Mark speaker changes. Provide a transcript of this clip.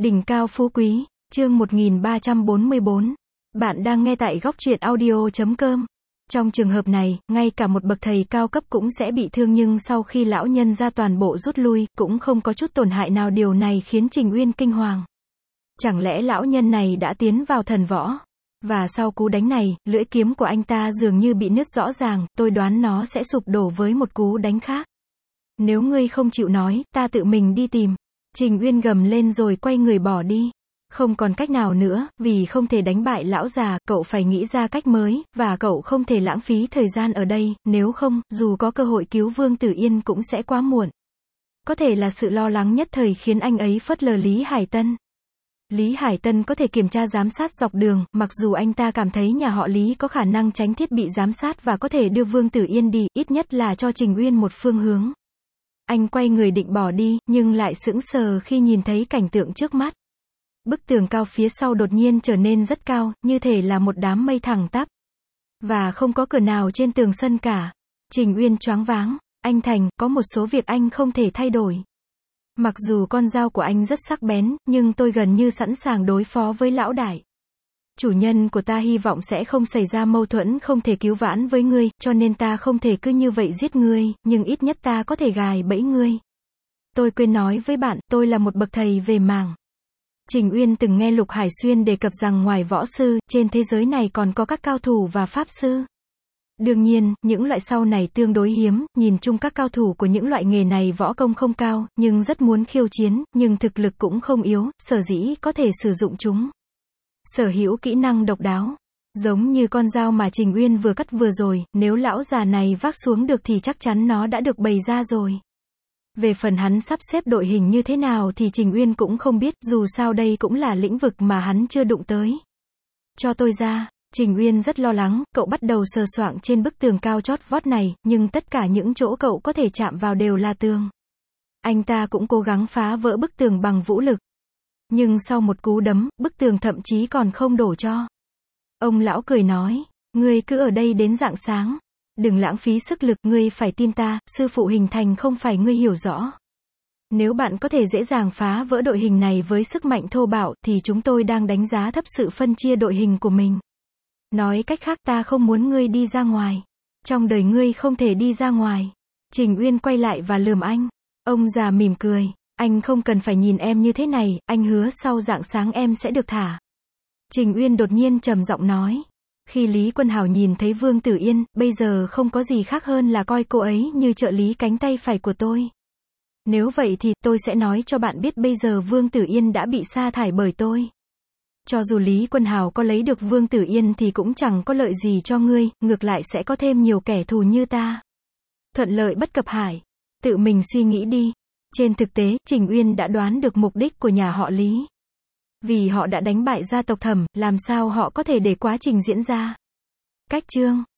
Speaker 1: Đỉnh cao phú quý, chương 1344. Bạn đang nghe tại góc truyện audio.com. Trong trường hợp này, ngay cả một bậc thầy cao cấp cũng sẽ bị thương, nhưng sau khi lão nhân ra toàn bộ rút lui, cũng không có chút tổn hại nào, điều này khiến Trình Uyên kinh hoàng. Chẳng lẽ lão nhân này đã tiến vào thần võ? Và sau cú đánh này, lưỡi kiếm của anh ta dường như bị nứt rõ ràng, tôi đoán nó sẽ sụp đổ với một cú đánh khác. Nếu ngươi không chịu nói, ta tự mình đi tìm. Trình Uyên gầm lên rồi quay người bỏ đi. Không còn cách nào nữa, vì không thể đánh bại lão già, cậu phải nghĩ ra cách mới, và cậu không thể lãng phí thời gian ở đây, nếu không, dù có cơ hội cứu Vương Tử Yên cũng sẽ quá muộn. Có thể là sự lo lắng nhất thời khiến anh ấy phớt lờ Lý Hải Tân. Lý Hải Tân có thể kiểm tra giám sát dọc đường, mặc dù anh ta cảm thấy nhà họ Lý có khả năng tránh thiết bị giám sát và có thể đưa Vương Tử Yên đi, ít nhất là cho Trình Uyên một phương hướng. Anh quay người định bỏ đi, nhưng lại sững sờ khi nhìn thấy cảnh tượng trước mắt. Bức tường cao phía sau đột nhiên trở nên rất cao, như thể là một đám mây thẳng tắp. Và không có cửa nào trên tường sân cả. Trình Uyên choáng váng. Anh Thành, có một số việc anh không thể thay đổi. Mặc dù con dao của anh rất sắc bén, nhưng tôi gần như sẵn sàng đối phó với lão đại. Chủ nhân của ta hy vọng sẽ không xảy ra mâu thuẫn không thể cứu vãn với ngươi, cho nên ta không thể cứ như vậy giết ngươi, nhưng ít nhất ta có thể gài bẫy ngươi. Tôi quên nói với bạn, tôi là một bậc thầy về màng. Trình Uyên từng nghe Lục Hải Xuyên đề cập rằng ngoài võ sư, trên thế giới này còn có các cao thủ và pháp sư. Đương nhiên, những loại sau này tương đối hiếm, nhìn chung các cao thủ của những loại nghề này võ công không cao, nhưng rất muốn khiêu chiến, nhưng thực lực cũng không yếu, sở dĩ có thể sử dụng chúng. Sở hữu kỹ năng độc đáo. Giống như con dao mà Trình Uyên vừa cắt vừa rồi, nếu lão già này vác xuống được thì chắc chắn nó đã được bày ra rồi. Về phần hắn sắp xếp đội hình như thế nào thì Trình Uyên cũng không biết, dù sao đây cũng là lĩnh vực mà hắn chưa đụng tới. Cho tôi ra. Trình Uyên rất lo lắng, cậu bắt đầu sờ soạng trên bức tường cao chót vót này, nhưng tất cả những chỗ cậu có thể chạm vào đều là tường. Anh ta cũng cố gắng phá vỡ bức tường bằng vũ lực. Nhưng sau một cú đấm, bức tường thậm chí còn không đổ cho. Ông lão cười nói, ngươi cứ ở đây đến rạng sáng. Đừng lãng phí sức lực, ngươi phải tin ta, sư phụ hình thành không phải ngươi hiểu rõ. Nếu bạn có thể dễ dàng phá vỡ đội hình này với sức mạnh thô bạo, thì chúng tôi đang đánh giá thấp sự phân chia đội hình của mình. Nói cách khác, ta không muốn ngươi đi ra ngoài. Trong đời ngươi không thể đi ra ngoài. Trình Uyên quay lại và lườm anh. Ông già mỉm cười. Anh không cần phải nhìn em như thế này, anh hứa sau rạng sáng em sẽ được thả. Trình Uyên đột nhiên trầm giọng nói. Khi Lý Quân Hào nhìn thấy Vương Tử Yên, bây giờ không có gì khác hơn là coi cô ấy như trợ lý cánh tay phải của tôi. Nếu vậy thì, tôi sẽ nói cho bạn biết bây giờ Vương Tử Yên đã bị sa thải bởi tôi. Cho dù Lý Quân Hào có lấy được Vương Tử Yên thì cũng chẳng có lợi gì cho ngươi, ngược lại sẽ có thêm nhiều kẻ thù như ta. Thuận lợi bất cập hại. Tự mình suy nghĩ đi. Trên thực tế, Trình Uyên đã đoán được mục đích của nhà họ Lý. Vì họ đã đánh bại gia tộc Thẩm, làm sao họ có thể để quá trình diễn ra. Cách chương